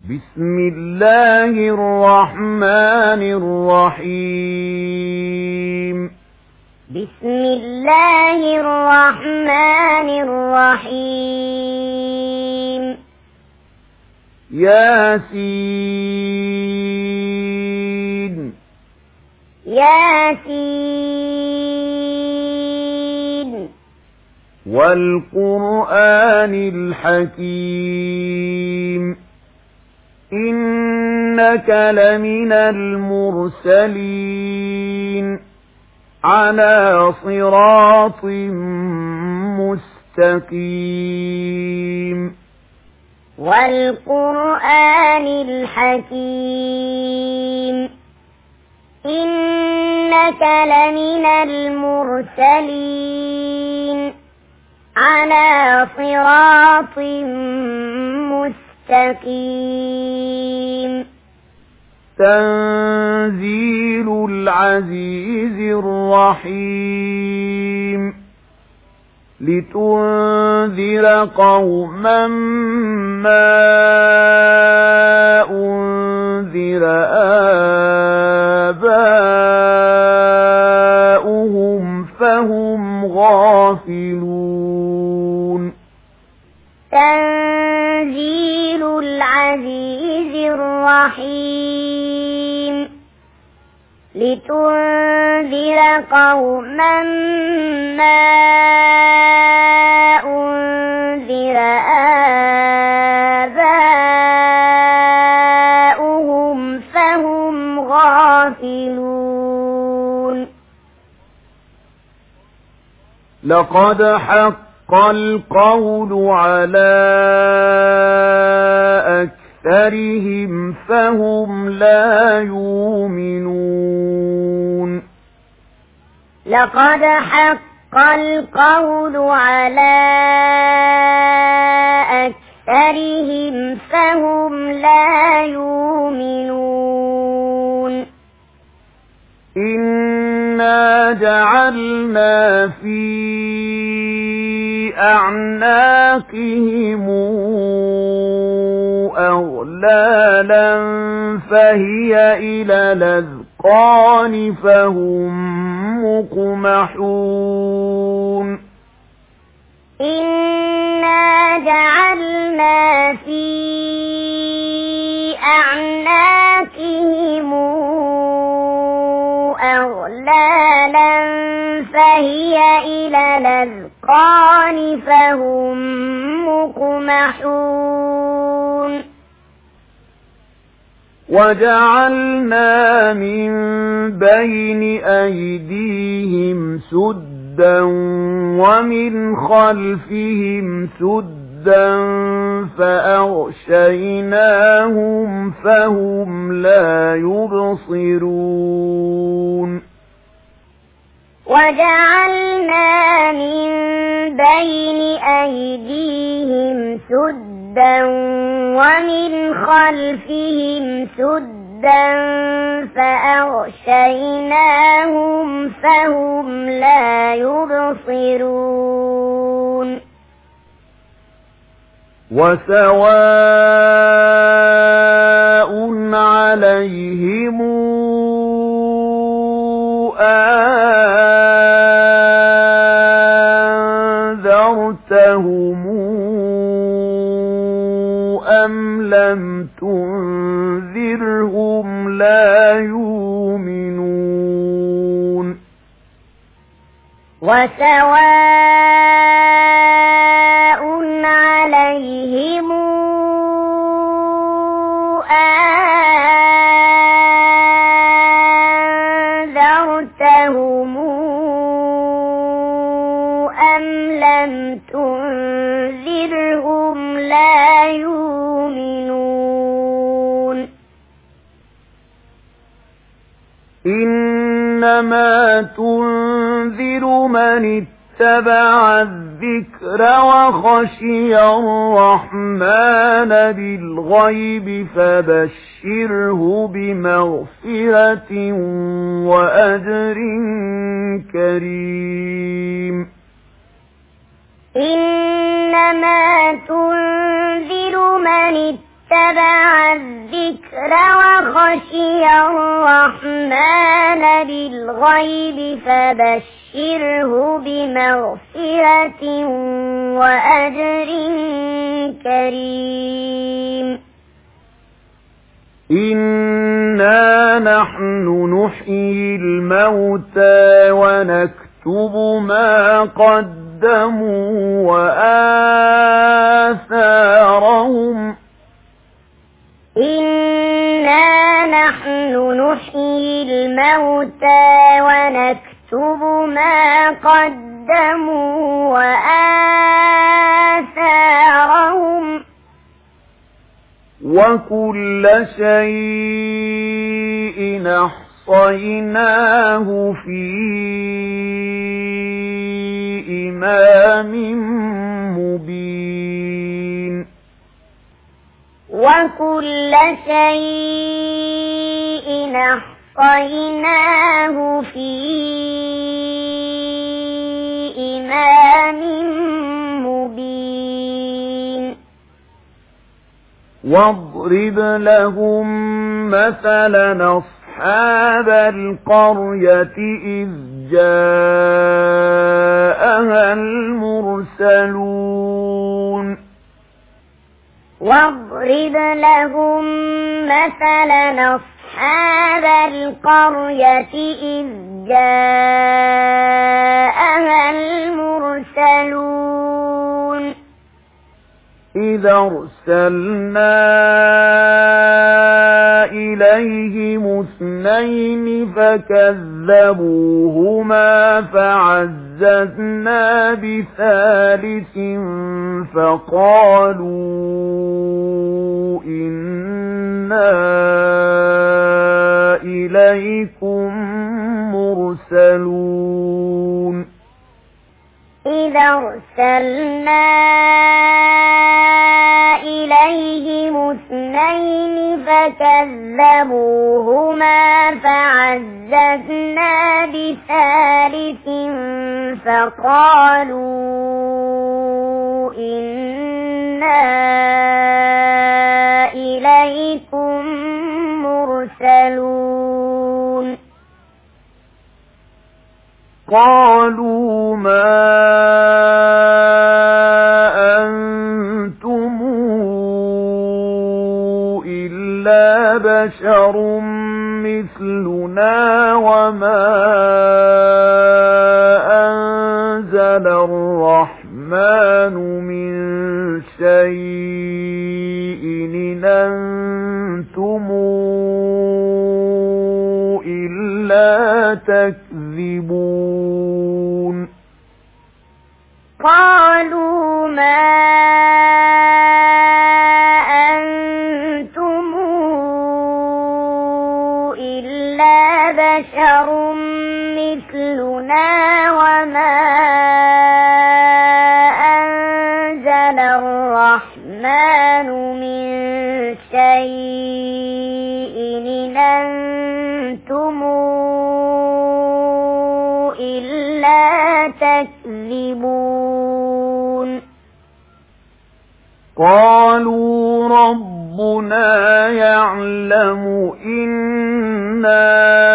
بسم الله الرحمن الرحيم بسم الله الرحمن الرحيم ياسين ياسين والقرآن الحكيم إنك لمن المرسلين على صراط مستقيم والقرآن الحكيم إنك لمن المرسلين على صراط مستقيم تنزيل العزيز الرحيم لتنذر قوما ما أنذر آباؤهم فهم غافلون تنزيل العزيز الرحيم لتنذر قوما ما أنذر آباؤهم فهم غافلون لقد حق القول على أكثرهم فهم لا يؤمنون لقد حق القول على أكثرهم فهم لا يؤمنون إنا جعلنا في أعناقهم أغلالا فهي إلى الأذقان فهم مقمحون إنا جعلنا في أعناقهم أغلالا فهي إلى الأذقان فهم مقمحون وجعلنا من بين أيديهم سدا ومن خلفهم سدا فأغشيناهم فهم لا يبصرون وجعلنا من بين أيديهم سدا ومن خلفهم سدا فأغشيناهم فهم لا يبصرون وسواء عليهم أنذرتهم أم لم تنذرهم لا يؤمنون وسواء عليهم أنذرتهم أم لم تنذرهم لا يؤمنون إنما تنذر من اتبع الذكر وخشي الرحمن بالغيب فبشره بمغفرة وأجر كريم إنما تنذر من اتبع الذكر وخشي الرحمن بالغيب فبشره بمغفرة وأجر كريم إنا نحن نحيي الموتى ونكتب ما قدموا وآثارهم إنا نحن نحيي الموتى ونكتب ما قدموا وآثارهم وكل شيء أحصيناه في إمام مبين وكل شيء أحصيناه في إمام مبين واضرب لهم مثلا أصحاب القرية إذ جاءها المرسلون واضرب لهم مثلا أصحاب القرية إذ جاءها المرسلون إذا أرسلنا إليهم اثنين فكذبوهما فعززنا بثالث فقالوا إنا إليكم مرسلون إذا أرسلنا إليهم اثنين فكذبوهما فعززنا بثالث فقالوا إنا إليكم مرسلون قالوا ما أنتم إلا بشر مثلنا وما أنزل الرحمن من شيء إن أنتم إلا تكذبون قالوا ما أنتم إلا بشر مثلنا وما أنزل الرحمن من شيء إن أنتم إلا تكذبون قالوا ربنا يعلم إنا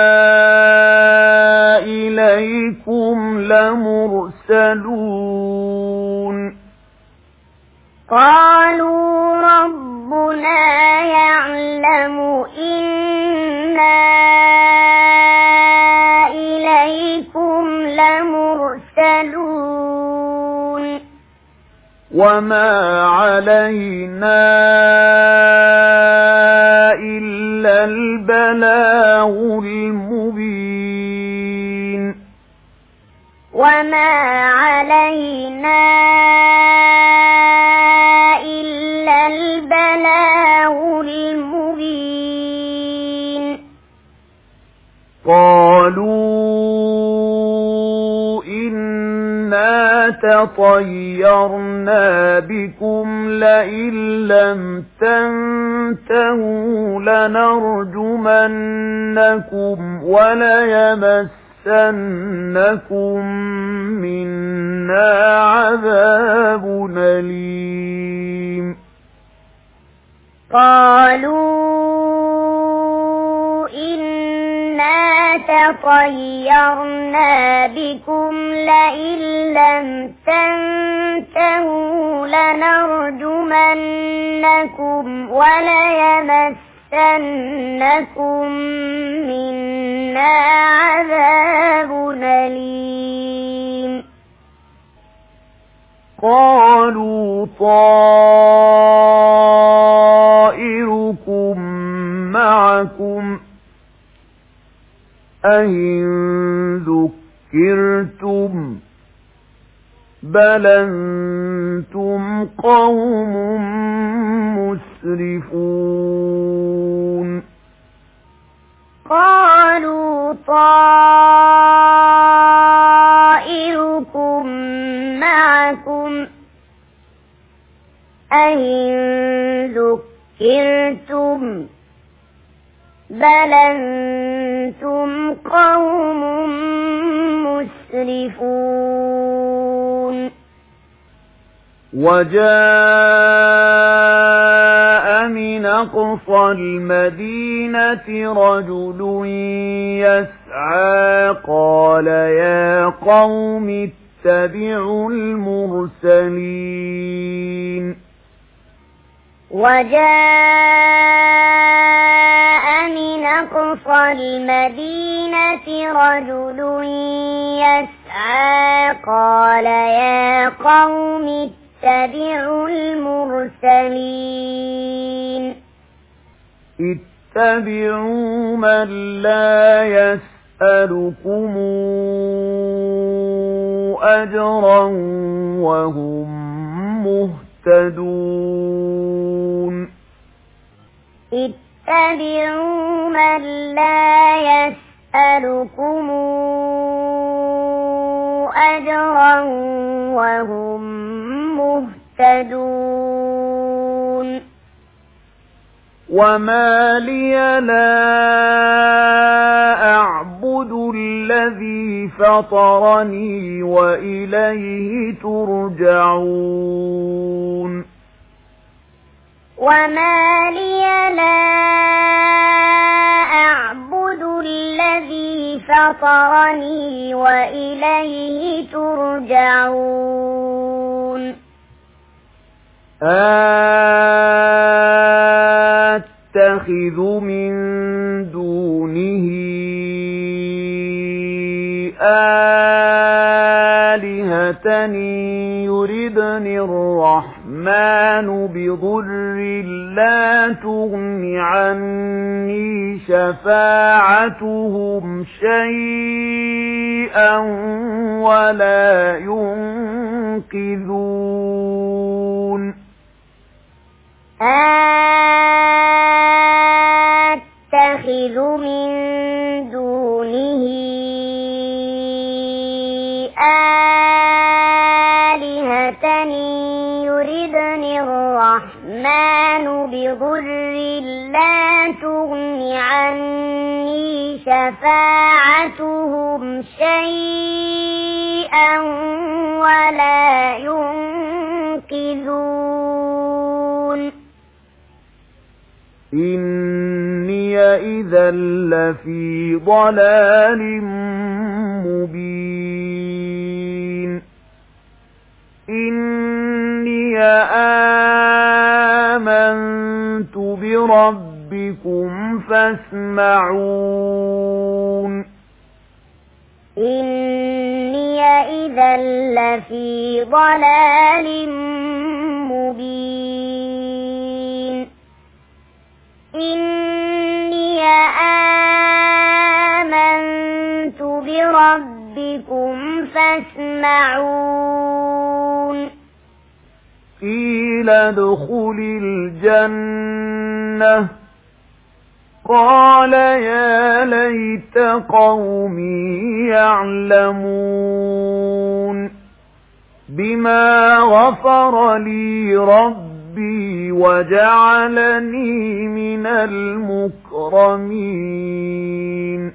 إليكم لمرسلون قالوا ربنا يعلم إنا إليكم لمرسلون وما علينا إلا البلاغ المبين وما علينا إلا البلاغ المبين قالوا إنا تطيرنا بكم لئن لم تنتهوا لنرجمنكم وليمسنكم منا عذاب أليم قالوا إنا تطيرنا بكم لئن لم تنتهوا لنرجمنكم وليمسنكم منا عذاب أليم قالوا طائركم معكم أئن ذكرتم بل أنتم قوم مسرفون قالوا طائركم معكم أئن ذكرتم بل أنتم قوم مسرفون وجاء من أقصى المدينة رجل يسعى قال يا قوم اتبعوا المرسلين وجاء من أقصى المدينة رجل يسعى قال يا قوم اتبعوا المرسلين اتبعوا من لا يسألكم أجرا وهم مهتدون اتبعوا من لا يسألكم أجرا وهم مهتدون وما لي لا أعبد الذي فطرني وإليه ترجعون وما لي لا أعبد الذي فطرني وإليه ترجعون أتخذ من دونه آلهة يردني الرحمن بضر لا تغن عني شفاعتهم شيئا ولا ينقذون أتخذ من دونه آلهة يردني الرحمن بضر لا تغن عني شفاعتهم شيئا ولا ينقذون إني إذا لفي ضلال مبين إني آمنت بربكم فاسمعون إني إذا لفي ضلال مبين إني آمنت بربكم فاسمعون قيل ادخل الجنة قال يا ليت قومي يعلمون بما غفر لي ربي وجعلني من المكرمين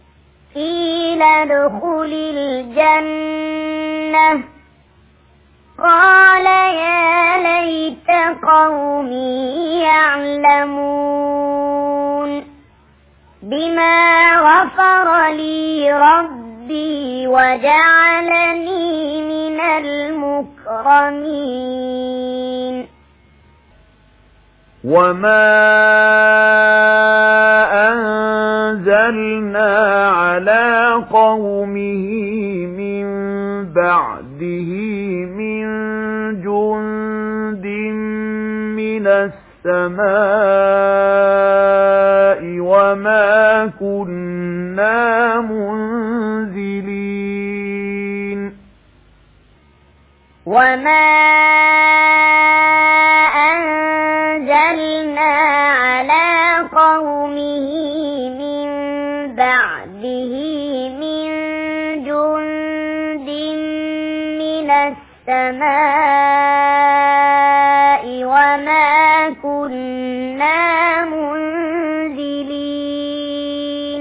قيل ادخل الجنة قال يا ليت قومي يعلمون بما غفر لي ربي وجعلني من المكرمين وما أنزلنا على قومه من بعده من جند من السماء وما كنا منزلين وما أنزلنا على قومه من بعده من جند من السماء وما كنا منزلين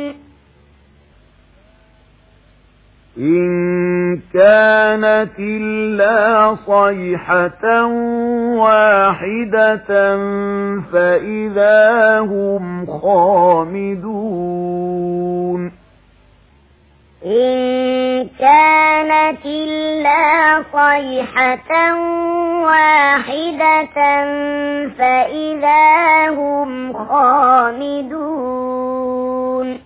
إن كانت إلا صيحة واحدة فإذا هم خامدون إن كانت إلا صيحة واحدة فإذا هم خامدون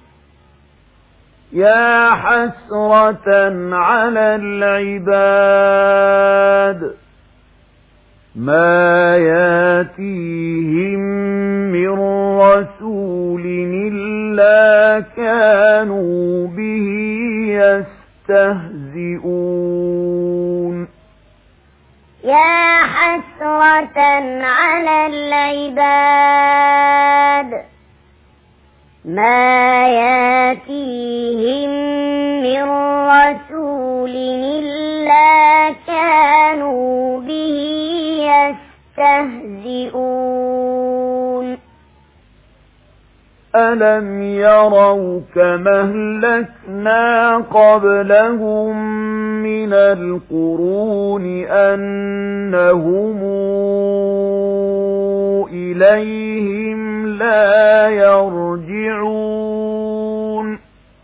يا حسرة على العباد ما ياتيهم من رسول إلا كانوا به يستهزئون يا حسرة على العباد ما ياتيهم من رسول إلا كانوا به يستهزئون ألم يروا كما أهلكنا قبلهم من القرون أنهم إليهم لا يرجعون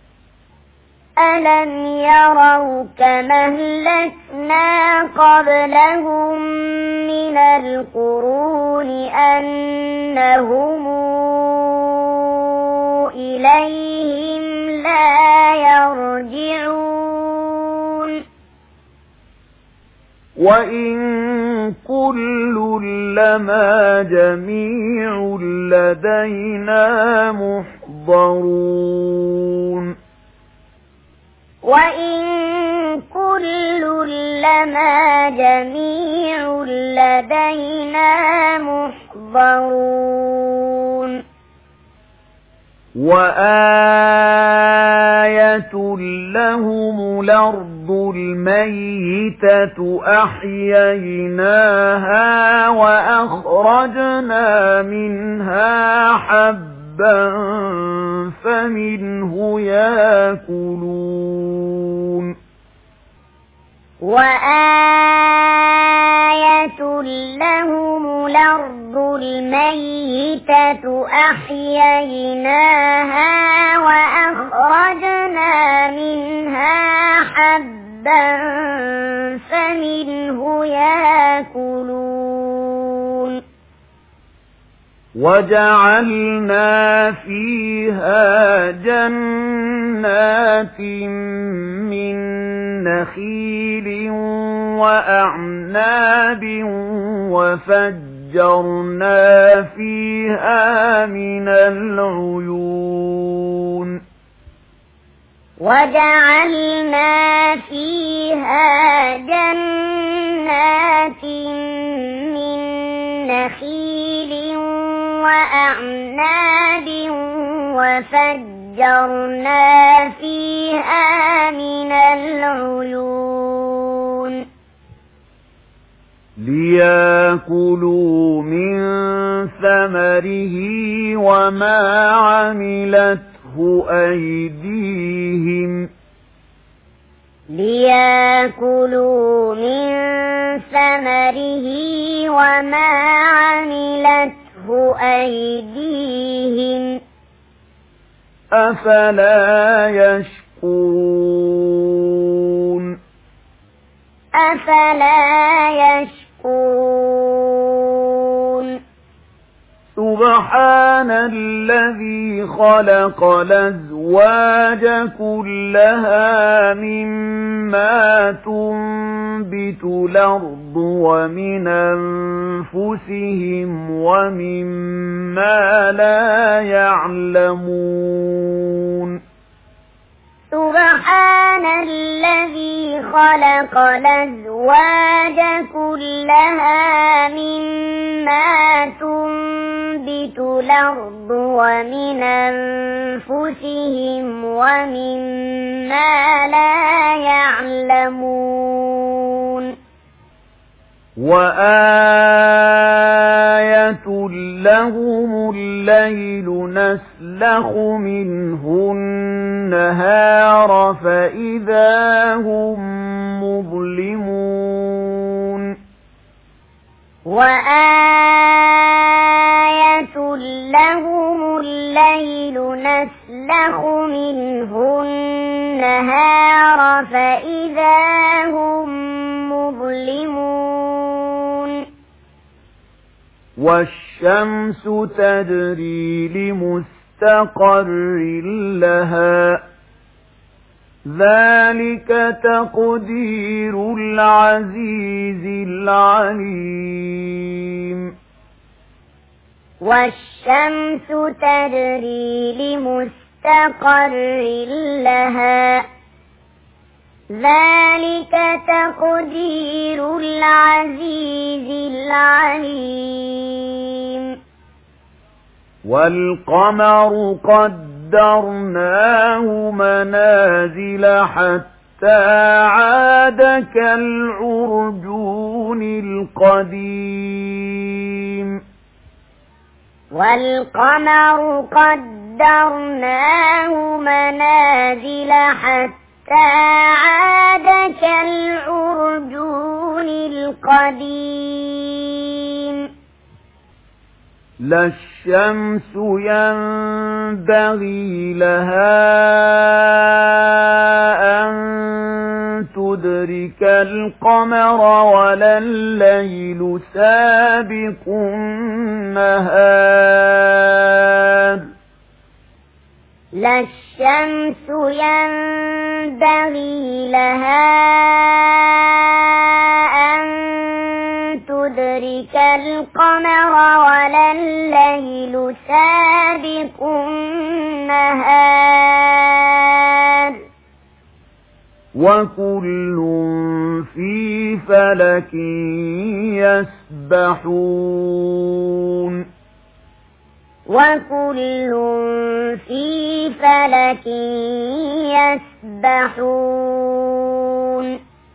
ألم يروا كما أهلكنا قبلهم من القرون أنهم إليهم لا يرجعون وإن كل لما جميع لدينا محضرون وإن كل لما جميع لدينا محضرون وآية لهم الأرض الميتة أحييناها وأخرجنا منها حبا فمنه يأكلون وآية لهم الأرض الميتة أحييناها وأخرجنا منها حبا فمنه يأكلون وجعلنا فيها جنات من نخيل وأعناب وفجرنا فيها من العيون وجعلنا فيها جنات من نخيل وأعناب وفجرنا فيها من العيون ليأكلوا من ثمره وما عملته أيديهم ليأكلوا من ثمره وما عملته أيديهم أفلا يشكرون سبحان الذي خلق الأزواج كلها مما تنبت الأرض ومن أنفسهم ومما لا يعلمون سبحان الذي خلق الأزواج كلها مما تنبت الأرض ومن أنفسهم ومما لا يعلمون وآية لهم الليل نسلخ منه النهار فإذا هم مظلمون وآية لهم الليل نسلخ منه النهار فإذا هم مظلمون والشمس تجري لمستقر لها ذلك تقدير العزيز العليم والشمس تجري لمستقر لها ذلك تقدير العزيز العليم والقمر قدرناه منازل حتى عاد كالعرجون القديم والقمر قدرناه منازل حتى عاد كالعرجون القديم لا الشمس ينبغي لها أن تدرك القمر ولا الليل سابق النهار لا الشمس ينبغي لها أن تدرك القمر ولا الليل سابق النهار وكل في فلك يسبحون وكل في فلك يسبحون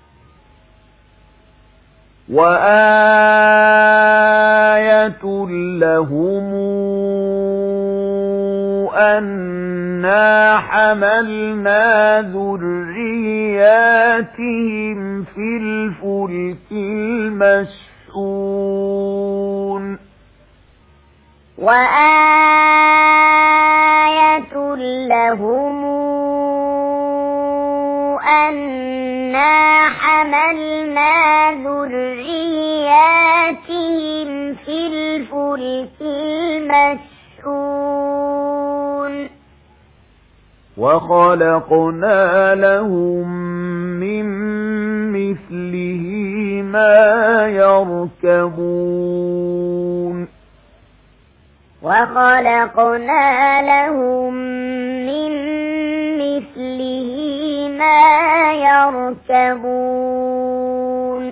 وآية لهم أنا حملنا ذرياتهم في الفلك المشحون وآية لهم أنا حملنا ذرياتهم في الفلك المشحون وخلقنا لهم من مثله ما يركبون وخلقنا لهم من مثله ما يركبون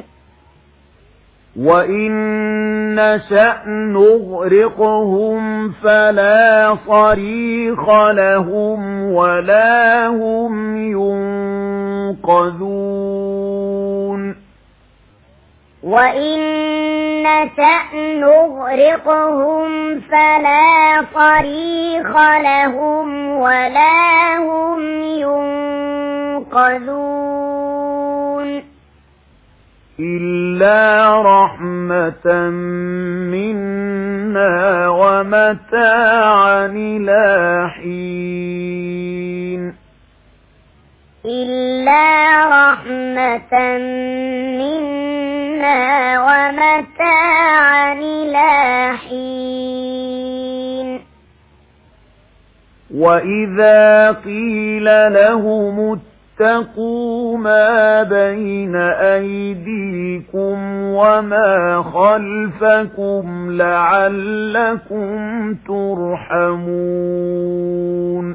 وإن نشأ نغرقهم فلا صريخ لهم ولا هم ينقذون وإن نشأ نغرقهم فلا صريخ لهم ولا هم ينقذون إلا رحمة منا ومتاعا إلى حين إلا رحمة منا ومتاعا إلى حين وإذا قيل لهم اتقوا ما بين أيديكم وما خلفكم لعلكم ترحمون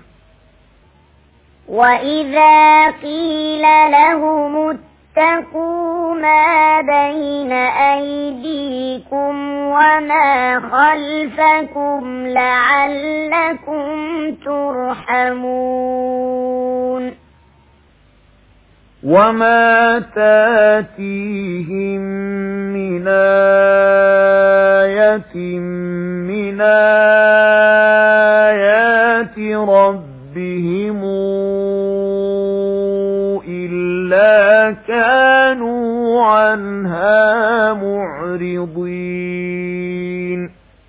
وإذا قيل لهم اتقوا ما بين أيديكم وما خلفكم لعلكم ترحمون وما تاتيهم من آية من آيات ربهم إلا كانوا عنها معرضين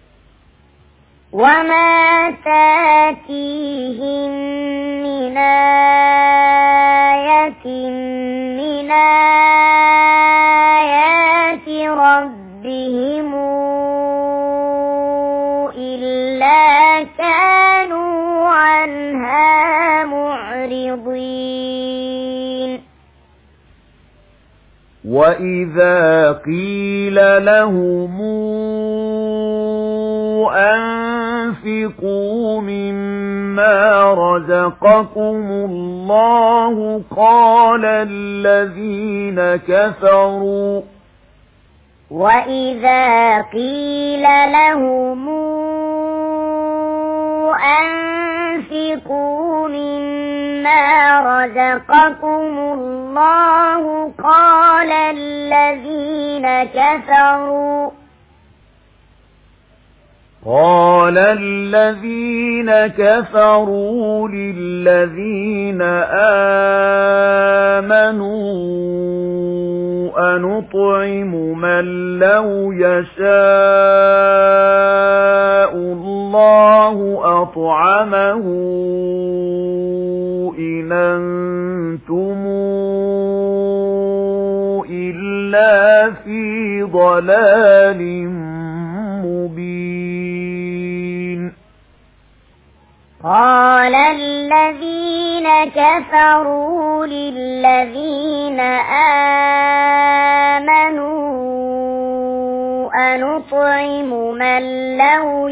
وما تاتيهم من آية من آيات ربهم إلا كانوا عنها معرضين وإذا قيل لهم أنفقوا مما رزقكم الله وإذا قيل لهم أنفقوا مما رزقكم الله قال الذين كفروا للذين آمنوا أنطعم من لو يشاء الله أطعمه إن أنتم إلا في ضلال مبين قال الذين كفروا للذين آمنوا أنطعم من لو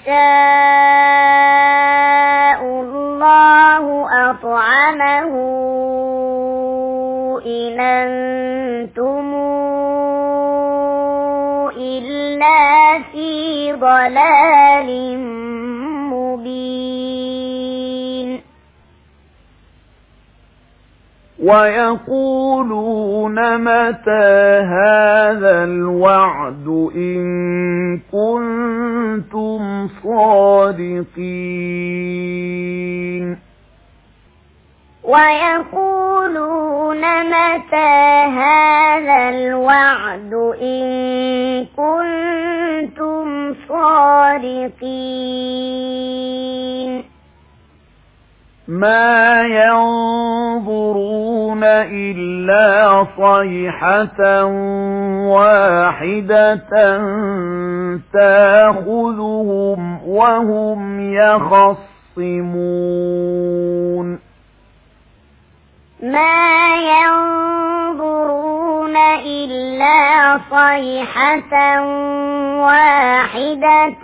يشاء الله أطعمه إن أنتم إلا في ضلال مبين ويقولون متى هذا الوعد إن كنتم صادقين ويقولون متى هذا الوعد إن كنتم صادقين ما ينظرون إلا صيحة واحدة تأخذهم وهم يخصمون ما ينظرون إلا صيحة واحدة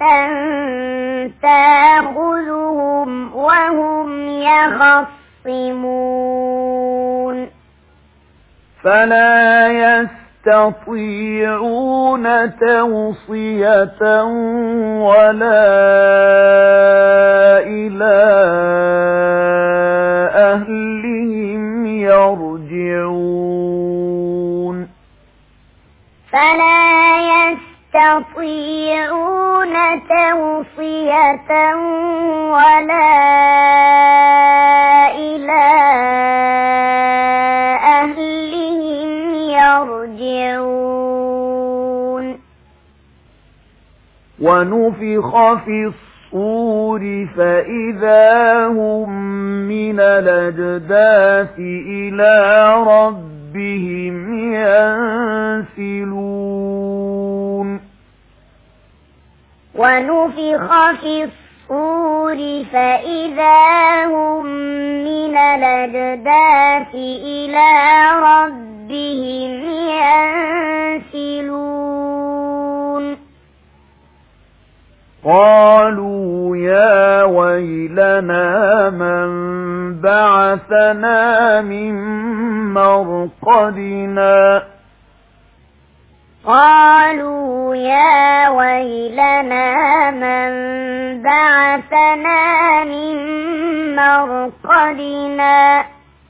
تأخذهم وهم يخصمون فلا يستطيعون توصية ولا إلى أهلهم يرجعون فلا يستطيعون توصية ولا إلى أهلهم يرجعون ونفخ في الصور فإذا هم من الأجداث إلى ربهم ينسلون ونفخ في الصور فإذا هم من الأجداث إلى ربهم ينسلون قالوا يا ويلنا من بعثنا من مرقدنا قالوا يا ويلنا من بعثنا من مرقدنا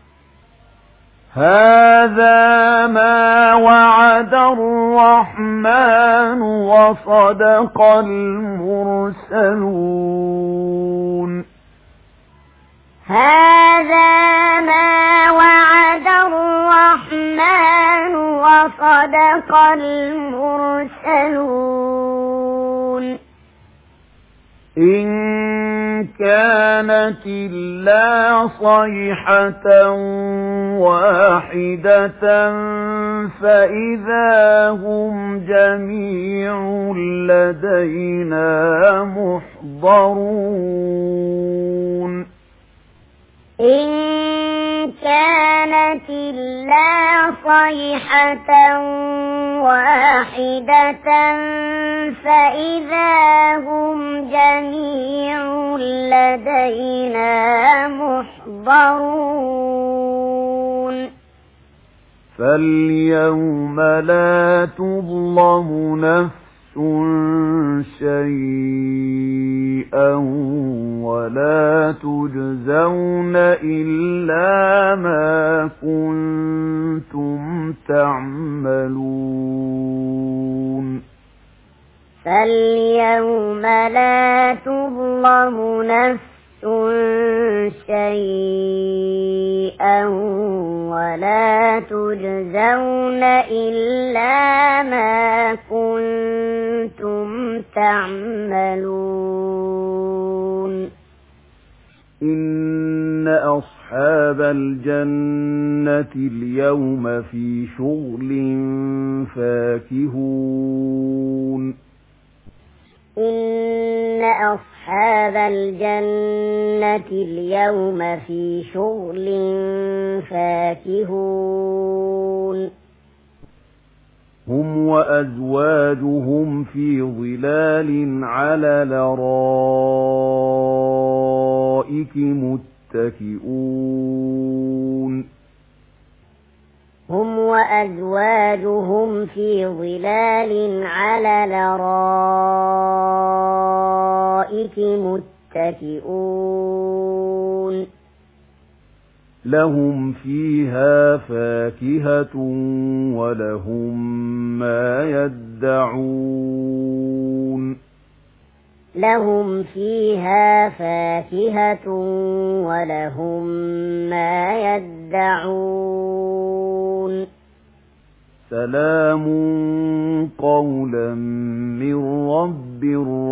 هذا ما وعد الرحمن وصدق المرسلون هذا ما وعد الرحمن وصدق المرسلون إن كانت إلا صيحة واحدة فإذا هم جميع لدينا محضرون إن كانت إلا صيحة واحدة فإذا هم جميع لدينا محضرون فاليوم لا تظلم نفس شيئا ولا تجزون إلا ما كنتم تعملون فاليوم لا تظلم نفس شيئا ولا تجزون إلا ما كنتم تعملون إن أصحاب الجنة اليوم في شغل فاكهون إن أصحاب الجنة اليوم في شغل فاكهون هم وأزواجهم في ظلال على الأرائك متكئون هم وأزواجهم في ظلال على الأرائك متكئون لهم فيها فاكهة ولهم ما يدعون لهم فيها فاكهة ولهم ما يدعون سلام قولا من رب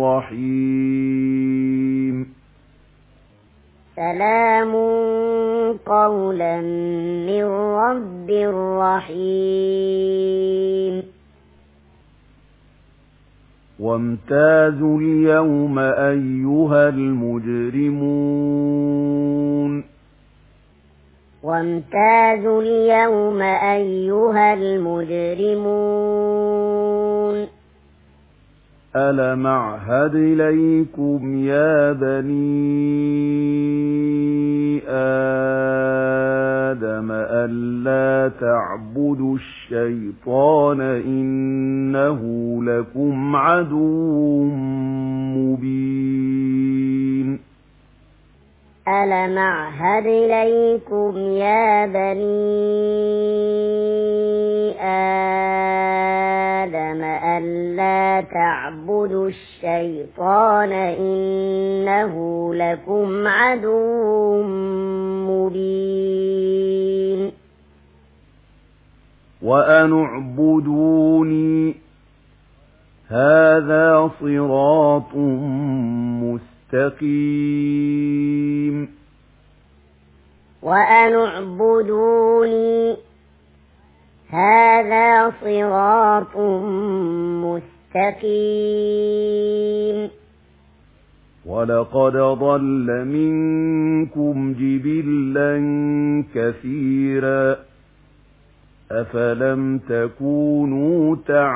رحيم سلام قولا من رب رحيم وامتازوا اليوم أيها المجرمون وامتازوا اليوم أيها المجرمون ألم أعهد إليكم يا بني آدم ألا تعبدوا الشيطان إنه لكم عدو مبين ألم أعهد إليكم يا بني آدم ألا تعبدوا الشيطان إنه لكم عدو مبين وأن اعبدوني هذا صراط مستقيم وأن اعبدوني هذا صراط مستقيم ولقد ضل منكم جبلا كثيرا أفلم تكونوا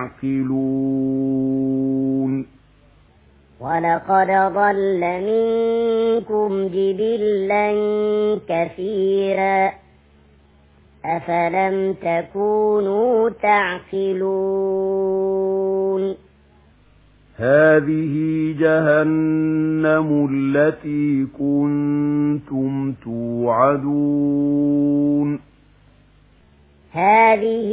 تعقلون ولقد ضل منكم جبلا كثيرا أفلم تكونوا تعقلون هذه جهنم التي كنتم توعدون هذه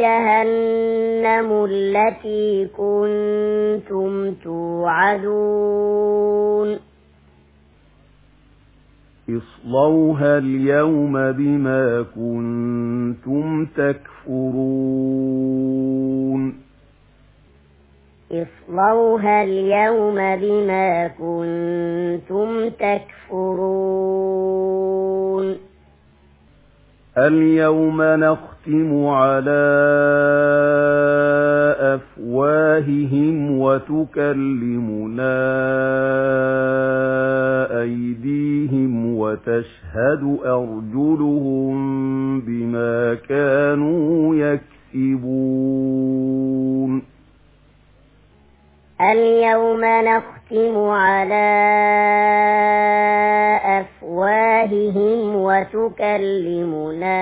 جهنم التي كنتم توعدون اصلوها اليوم بما كنتم تكفرون اصلوها اليوم بما كنتم تكفرون اليوم نختم على أفواههم وتكلمنا أيديهم وتشهد أرجلهم بما كانوا يكسبون اليوم نختم على أفواههم وتكلمنا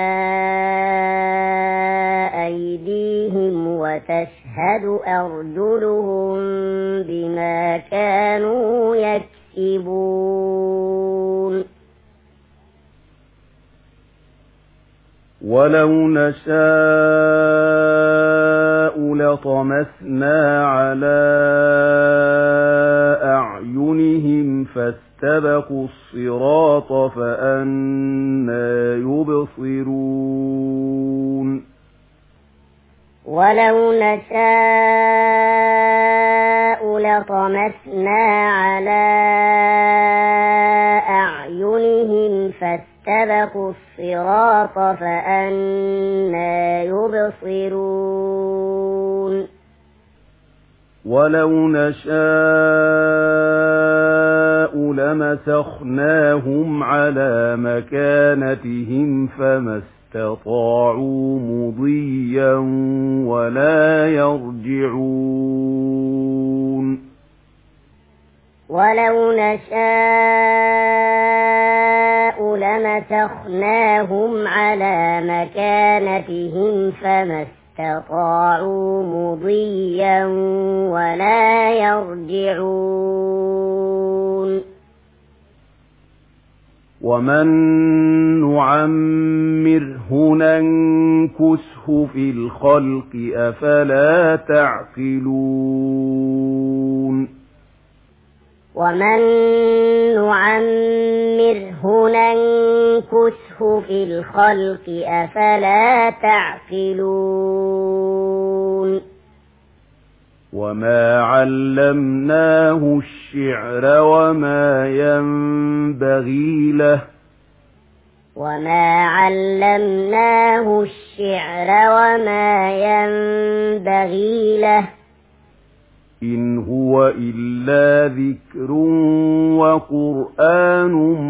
أيديهم وتشهد أرجلهم بما كانوا يكسبون ولو نشاء لطمسنا على أعينهم فاستبقوا الصراط فأنى يبصرون ولو نشاء لطمسنا على أعينهم فاستبقوا الصراط فأنى يبصرون ولو نشاء لمسخناهم على مكانتهم فما استطاعوا مضيا ولا يرجعون ولو نشاء لمسخناهم على مكانتهم فما استطاعوا مضيا ولا يرجعون ومن نعمره ننكسه في الخلق أفلا تعقلون ومن نعمره ننكسه في الخلق أفلا تعقلون وما علمناه الشعر وما ينبغي له وما علمناه الشعر وما ينبغي له إن هو إلا ذكر وقرآن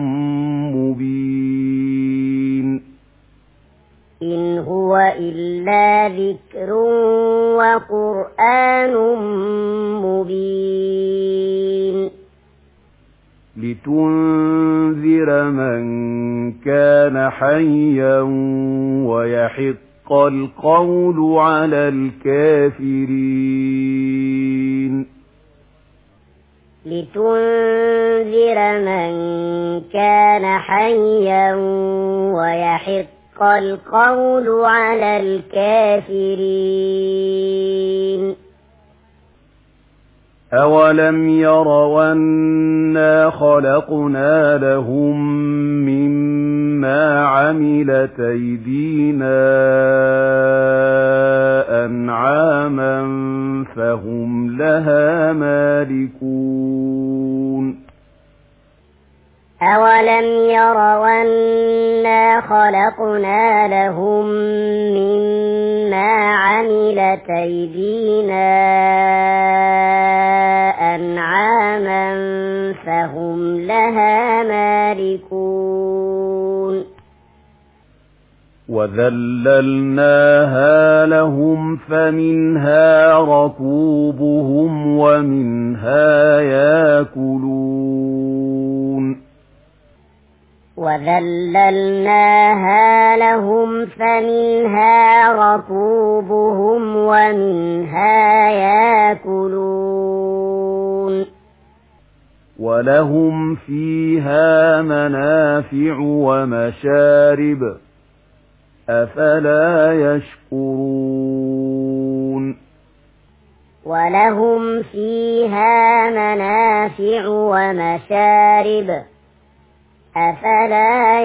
مبين إن هو إلا ذكر وقرآن مبين لتنذر من كان حيا ويحق القول على الكافرين لتنذر من كان حيا ويحق القول على الكافرين أولم يروا أنا خلقنا لهم مما عملت أيدينا أنعاما فهم لها مالكون أولم يروا أنا خلقنا لهم مما عملت أيدينا أنعاما فهم لها مالكون وذللناها لهم فمنها ركوبهم ومنها ياكلون وذللناها لهم فمنها ركوبهم ومنها ياكلون ولهم فيها منافع ومشارب أفلا يشكرون ولهم فيها منافع ومشارب أفلا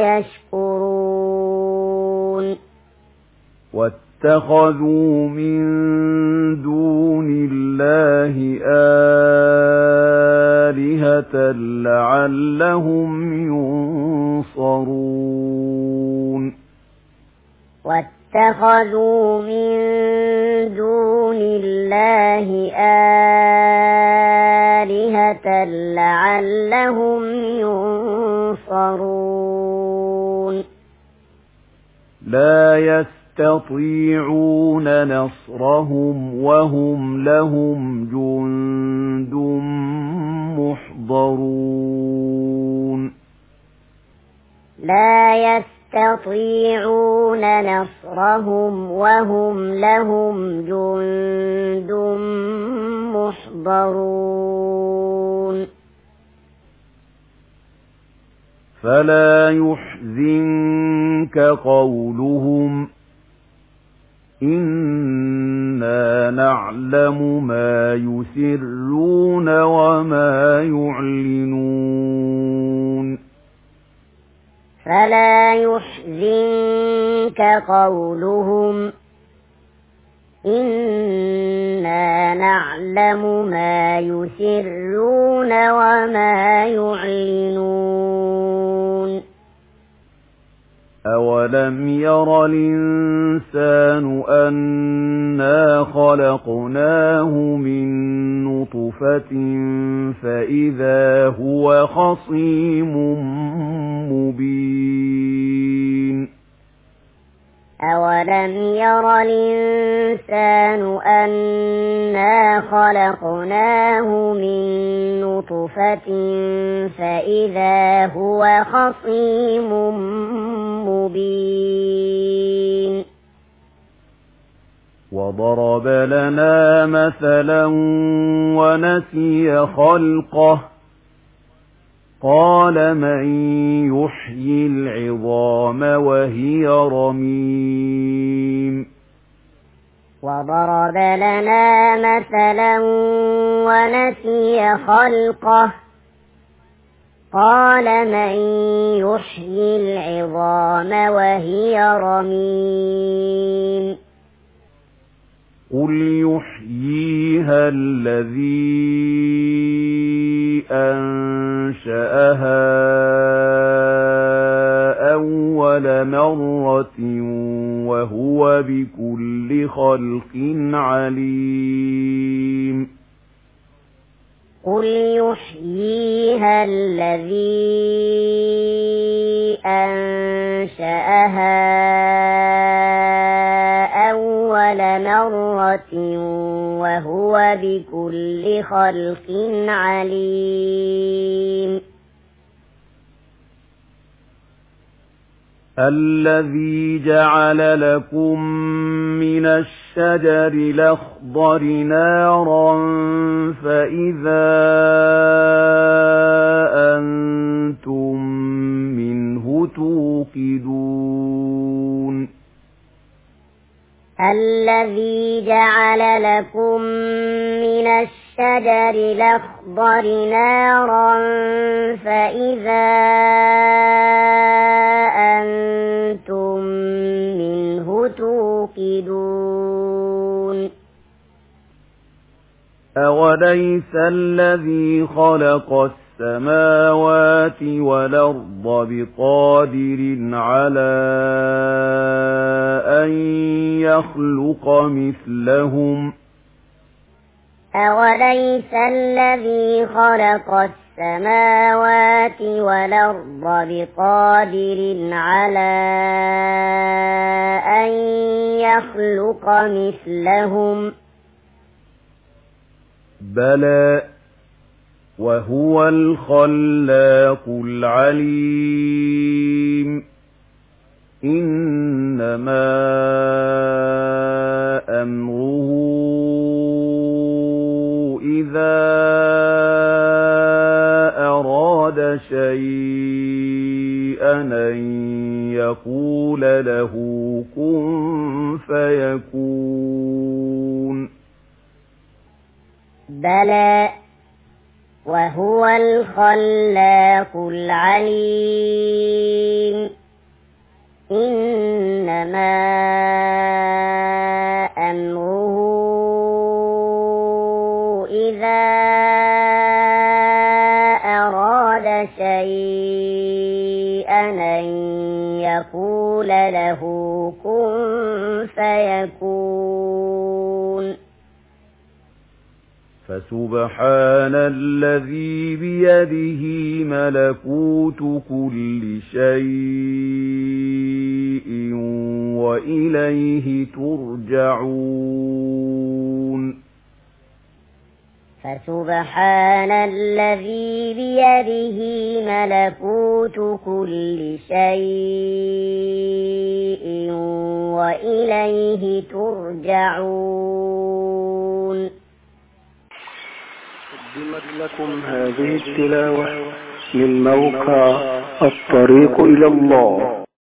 يشكرون واتخذوا من دون الله آلهة لعلهم ينصرون واتخذوا من دون الله آلهة لعلهم ينصرون لا يستطيعون نصرهم وهم لهم جند محضرون لا يستطيعون نصرهم وهم لهم جند محضرون فلا يحزنك قولهم إنا نعلم ما يسرون وما يعلنون فلا يحزنك قولهم إنا نعلم ما يسرون وما يعلنون أولم ير الإنسان أنا خلقناه من نطفة فإذا هو خصيم مبين أولم ير الإنسان أنا خلقناه من نطفة فإذا هو خصيم مبين وضرب لنا مثلا ونسي خلقه قال من يحيي العظام وهي رميم وضرب لنا مثلا ونسي خلقه قال من يحيي العظام وهي رميم قل يحييها الذي أنشأها أول مرة وهو بكل خلق عليم قل يحييها الذي أنشأها أول مرة وهو بكل خلق عليم الذي جعل لكم من الشجر الأخضر نارا فإذا أنتم منه توقدون الذي جعل لكم من الشجر الأخضر نارا فإذا أنتم منه توقدون أوليس الذي خلق السماوات والأرض بقادر على أن يخلق مثلهم أوليس الذي خلق السماوات والأرض بقادر على أن يخلق مثلهم بلى وهو الخلاق العليم إنما أمره إذا أراد شيئا أن يقول له كن فيكون بلى وهو الخلاق العليم إنما أمره إذا أراد شيئا أن يقول له كن فيكون فسبحان الذي بيده ملكوت كل شيء وإليه ترجعون فسبحان الذي بيده ملكوت كل شيء وإليه ترجعون. قدمت لكم هذه التلاوة من موقع الطريق إلى الله.